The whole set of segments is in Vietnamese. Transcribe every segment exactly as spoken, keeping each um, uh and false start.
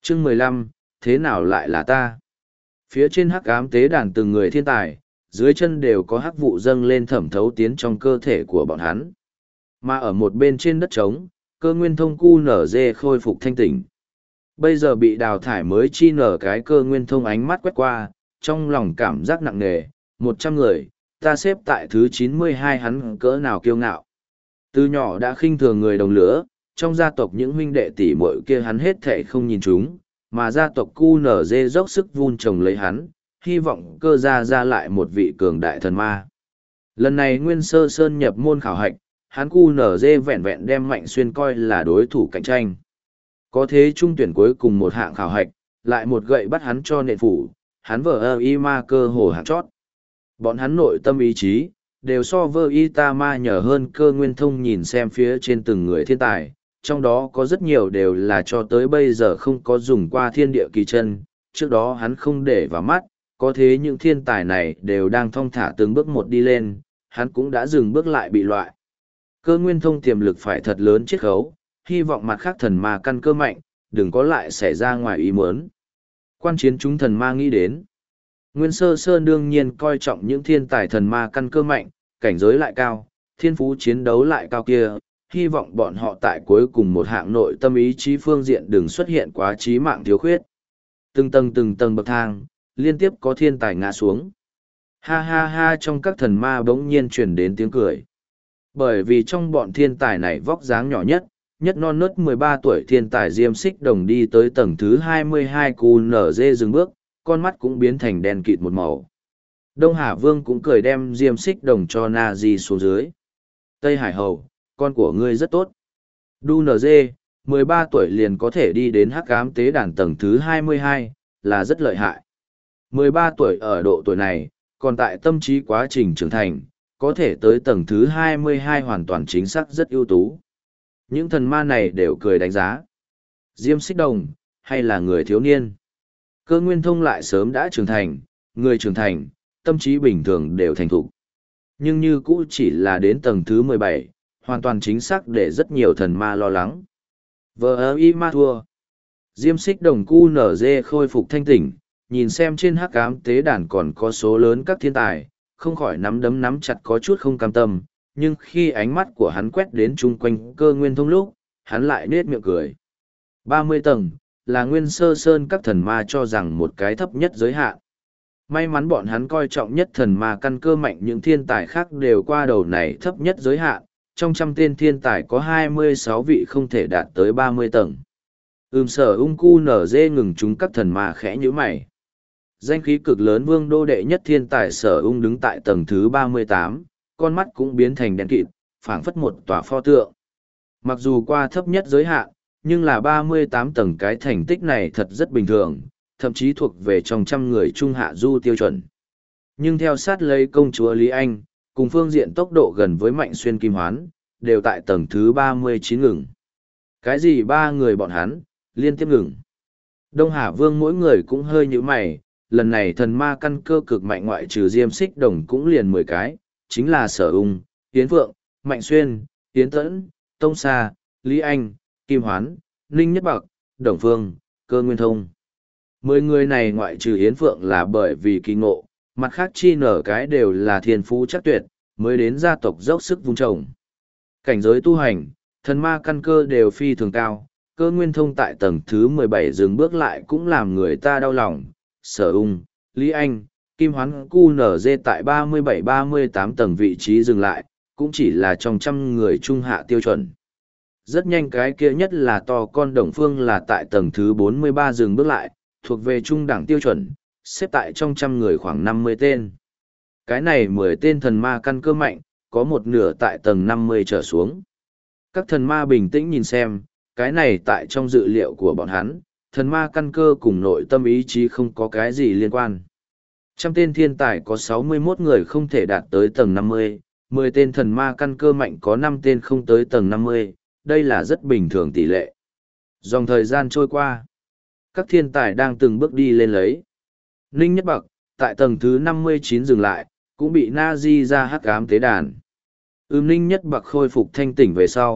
Chương mười lăm, thế nào lại là ta? Phía trên hắc ám tế đàn từng người thiên tài, dưới chân đều có hắc vụ dâng lên thẩm thấu tiến trong cơ thể của bọn hắn. Mà ở một bên trên đất trống, cơ nguyên thông cu nở dê khôi phục thanh tỉnh. Bây giờ bị đào thải mới chi nở cái cơ nguyên thông ánh mắt quét qua, trong lòng cảm giác nặng nề, một trăm người, ta xếp tại thứ chín mươi hai hắn cỡ nào kiêu ngạo. Từ nhỏ đã khinh thường người đồng lửa, trong gia tộc những huynh đệ tỷ muội kia hắn hết thệ không nhìn chúng, mà gia tộc cu nở dê dốc sức vun trồng lấy hắn, hy vọng cơ gia ra lại một vị cường đại thần ma. Lần này Nguyên Sơ Sơn nhập môn khảo hạch, hắn cu nở dê vẹn vẹn đem Mạnh Xuyên coi là đối thủ cạnh tranh. Có thế trung tuyển cuối cùng một hạng khảo hạch, lại một gậy bắt hắn cho nện phủ, hắn vờ ơ y ma cơ hồ hạng chót. Bọn hắn nội tâm ý chí, đều so vơ y ta ma nhờ hơn cơ nguyên thông nhìn xem phía trên từng người thiên tài, trong đó có rất nhiều đều là cho tới bây giờ không có dùng qua thiên địa kỳ chân, trước đó hắn không để vào mắt, có thế những thiên tài này đều đang thong thả từng bước một đi lên, hắn cũng đã dừng bước lại bị loại. Cơ nguyên thông tiềm lực phải thật lớn chiết khấu, hy vọng mặt khác thần ma căn cơ mạnh, đừng có lại xảy ra ngoài ý muốn. Quan chiến chúng thần ma nghĩ đến. Nguyên Sơ Sơn đương nhiên coi trọng những thiên tài thần ma căn cơ mạnh, cảnh giới lại cao, thiên phú chiến đấu lại cao kia, hy vọng bọn họ tại cuối cùng một hạng nội tâm ý chí phương diện đừng xuất hiện quá trí mạng thiếu khuyết. Từng tầng từng tầng bậc thang, liên tiếp có thiên tài ngã xuống. Ha ha ha, trong các thần ma bỗng nhiên truyền đến tiếng cười. Bởi vì trong bọn thiên tài này vóc dáng nhỏ nhất, nhất non nớt mười ba tuổi thiên tài Diêm Xích Đồng đi tới tầng thứ hai mươi hai cu nở dê dừng bước, con mắt cũng biến thành đen kịt một màu. Đông Hà Vương cũng cười đem Diêm Xích Đồng cho Na Di xuống dưới. Tây Hải Hầu, con của ngươi rất tốt. Đu nở dê, mười ba tuổi liền có thể đi đến hắc ám tế đàn tầng thứ hai mươi hai, là rất lợi hại. mười ba tuổi ở độ tuổi này, còn tại tâm trí quá trình trưởng thành, có thể tới tầng thứ hai mươi hai hoàn toàn chính xác rất ưu tú. Những thần ma này đều cười đánh giá. Diêm Xích Đồng, hay là người thiếu niên? Cơ nguyên thông lại sớm đã trưởng thành, người trưởng thành, tâm trí bình thường đều thành thục. Nhưng như cũ chỉ là đến tầng thứ mười bảy, hoàn toàn chính xác để rất nhiều thần ma lo lắng. Vờ ơ y ma thua. Diêm Xích Đồng cu nở dê khôi phục thanh tỉnh, nhìn xem trên hắc ám tế đàn còn có số lớn các thiên tài, không khỏi nắm đấm nắm chặt có chút không cam tâm, nhưng khi ánh mắt của hắn quét đến chung quanh cơ nguyên thông lúc, hắn lại nết miệng cười. ba mươi tầng, là Nguyên Sơ Sơn các thần ma cho rằng một cái thấp nhất giới hạn. May mắn bọn hắn coi trọng nhất thần ma căn cơ mạnh, những thiên tài khác đều qua đầu này thấp nhất giới hạn, trong trăm tên thiên tài có hai mươi sáu vị không thể đạt tới ba mươi tầng. Ừm sở ung cu nở dê ngừng chúng các thần ma khẽ như mày. Danh khí cực lớn vương đô đệ nhất thiên tài sở ung đứng tại tầng thứ ba mươi tám, con mắt cũng biến thành đen kịt, phảng phất một tòa pho tượng. Mặc dù qua thấp nhất giới hạn, nhưng là ba mươi tám tầng, cái thành tích này thật rất bình thường, thậm chí thuộc về trong trăm người trung hạ du tiêu chuẩn. Nhưng theo sát lấy công chúa Lý Anh, cùng phương diện tốc độ gần với Mạnh Xuyên Kim Hoán, đều tại tầng thứ ba mươi chín ngừng. Cái gì ba người bọn hắn, liên tiếp ngừng. Đông Hà Vương mỗi người cũng hơi như mày, lần này thần ma căn cơ cực mạnh ngoại trừ Diêm Xích Đồng cũng liền mười cái, chính là Sở Ung, Yến Phượng, Mạnh Xuyên, Yến Tẫn, Tông Sa, Lý Anh, Kim Hoán, Ninh Nhất Bạc, Đồng Phương, Cơ Nguyên Thông. Mười người này ngoại trừ Yến Phượng là bởi vì kỳ ngộ, mặt khác chi nở cái đều là thiên phú chắc tuyệt, mới đến gia tộc dốc sức vun trồng. Cảnh giới tu hành, thần ma căn cơ đều phi thường cao, Cơ Nguyên Thông tại tầng thứ mười bảy dừng bước lại cũng làm người ta đau lòng. Sở Ung, Lý Anh, Kim Hoán cu nở dê tại ba mươi bảy ba mươi tám tầng vị trí dừng lại, cũng chỉ là trong trăm người trung hạ tiêu chuẩn. Rất nhanh cái kia nhất là to con Đồng Phương là tại tầng thứ bốn mươi ba dừng bước lại, thuộc về trung đẳng tiêu chuẩn, xếp tại trong trăm người khoảng năm mươi tên. Cái này mười tên thần ma căn cơ mạnh, có một nửa tại tầng năm mươi trở xuống. Các thần ma bình tĩnh nhìn xem, cái này tại trong dự liệu của bọn hắn, thần ma căn cơ cùng nội tâm ý chí không có cái gì liên quan. Trăm tên thiên tài có sáu mươi mốt người không thể đạt tới tầng năm mươi, mười tên thần ma căn cơ mạnh có năm tên không tới tầng năm mươi, đây là rất bình thường tỷ lệ. Dòng thời gian trôi qua, các thiên tài đang từng bước đi lên lấy. Ninh Nhất Bạc, tại tầng thứ năm mươi chín dừng lại, cũng bị Na Di ra hắc ám tế đàn. Ưm Ninh Nhất Bạc khôi phục thanh tỉnh về sau,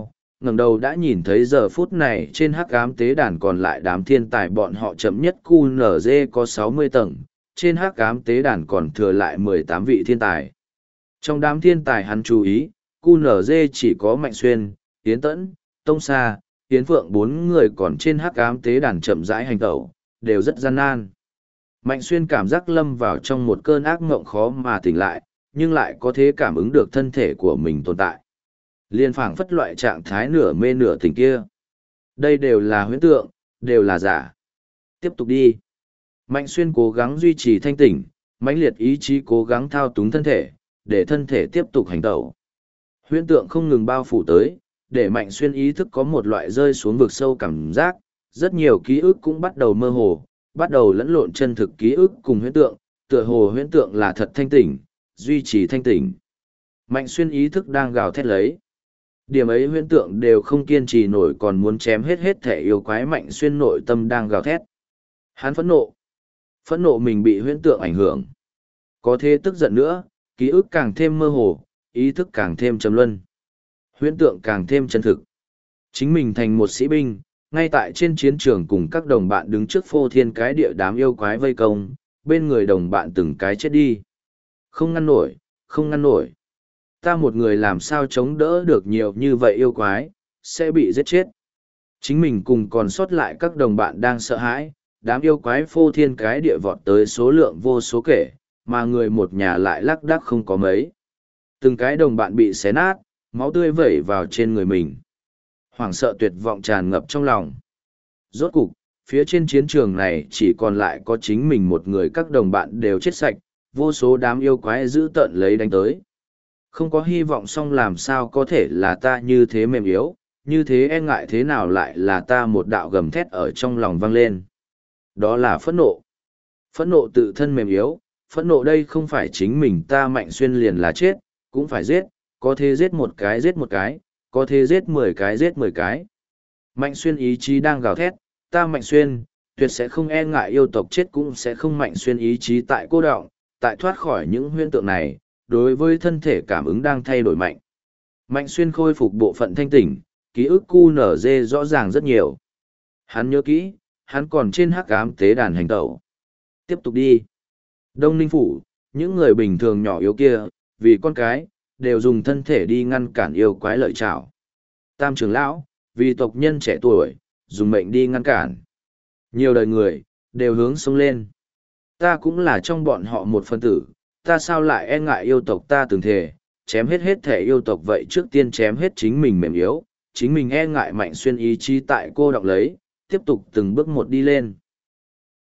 ngẩng đầu đã nhìn thấy giờ phút này trên hắc ám tế đàn còn lại đám thiên tài bọn họ chậm nhất cu nở dê có sáu mươi tầng, trên hắc ám tế đàn còn thừa lại mười tám vị thiên tài. Trong đám thiên tài hắn chú ý, cu nở dê chỉ có Mạnh Xuyên, Yến Tẫn, Tông Sa, Yến Phượng bốn người còn trên hắc ám tế đàn chậm rãi hành tẩu, đều rất gian nan. Mạnh Xuyên cảm giác lâm vào trong một cơn ác mộng khó mà tỉnh lại, nhưng lại có thể cảm ứng được thân thể của mình tồn tại. Liên phảng phất loại trạng thái nửa mê nửa tỉnh kia. Đây đều là huyễn tượng, đều là giả. Tiếp tục đi. Mạnh Xuyên cố gắng duy trì thanh tỉnh, mãnh liệt ý chí cố gắng thao túng thân thể, để thân thể tiếp tục hành tẩu. Huyễn tượng không ngừng bao phủ tới, để Mạnh Xuyên ý thức có một loại rơi xuống vực sâu cảm giác, rất nhiều ký ức cũng bắt đầu mơ hồ, bắt đầu lẫn lộn chân thực ký ức cùng huyễn tượng, tựa hồ huyễn tượng là thật thanh tỉnh, duy trì thanh tỉnh. Mạnh Xuyên ý thức đang gào thét lấy. Điểm ấy huyễn tượng đều không kiên trì nổi còn muốn chém hết hết thể yêu quái. Mạnh Xuyên nội tâm đang gào thét. Hắn phẫn nộ. Phẫn nộ mình bị huyễn tượng ảnh hưởng. Có thế tức giận nữa, ký ức càng thêm mơ hồ, ý thức càng thêm trầm luân. Huyễn tượng càng thêm chân thực. Chính mình thành một sĩ binh, ngay tại trên chiến trường cùng các đồng bạn đứng trước phô thiên cái địa đám yêu quái vây công, bên người đồng bạn từng cái chết đi. Không ngăn nổi, không ngăn nổi. Ta một người làm sao chống đỡ được nhiều như vậy yêu quái, sẽ bị giết chết. Chính mình cùng còn sót lại các đồng bạn đang sợ hãi, đám yêu quái phô thiên cái địa vọt tới số lượng vô số kể, mà người một nhà lại lác đác không có mấy. Từng cái đồng bạn bị xé nát, máu tươi vẩy vào trên người mình. Hoảng sợ tuyệt vọng tràn ngập trong lòng. Rốt cục, phía trên chiến trường này chỉ còn lại có chính mình một người, các đồng bạn đều chết sạch, vô số đám yêu quái dữ tợn lấy đánh tới. Không có hy vọng, xong làm sao có thể là ta như thế mềm yếu, như thế e ngại, thế nào lại là ta? Một đạo gầm thét ở trong lòng vang lên. Đó là phẫn nộ. Phẫn nộ tự thân mềm yếu, phẫn nộ đây không phải chính mình ta. Mạnh Xuyên liền là chết, cũng phải giết, có thể giết một cái giết một cái, có thể giết mười cái giết mười cái. Mạnh Xuyên ý chí đang gào thét, ta Mạnh Xuyên, tuyệt sẽ không e ngại yêu tộc chết cũng sẽ không. Mạnh Xuyên ý chí tại cô đọng, tại thoát khỏi những huyễn tượng này, đối với thân thể cảm ứng đang thay đổi mạnh. Mạnh Xuyên khôi phục bộ phận thanh tỉnh, ký ức cu nở dê rõ ràng rất nhiều. Hắn nhớ kỹ, hắn còn trên hắc ám tế đàn hành tẩu. Tiếp tục đi. Đông Ninh Phủ, những người bình thường nhỏ yếu kia, vì con cái, đều dùng thân thể đi ngăn cản yêu quái lợi trảo. Tam trưởng lão, vì tộc nhân trẻ tuổi, dùng mệnh đi ngăn cản. Nhiều đời người, đều hướng sống lên. Ta cũng là trong bọn họ một phân tử, ta sao lại e ngại yêu tộc? Ta từng thề, chém hết hết thể yêu tộc, vậy trước tiên chém hết chính mình mềm yếu, chính mình e ngại. Mạnh Xuyên ý chí tại cô đọng lấy, tiếp tục từng bước một đi lên.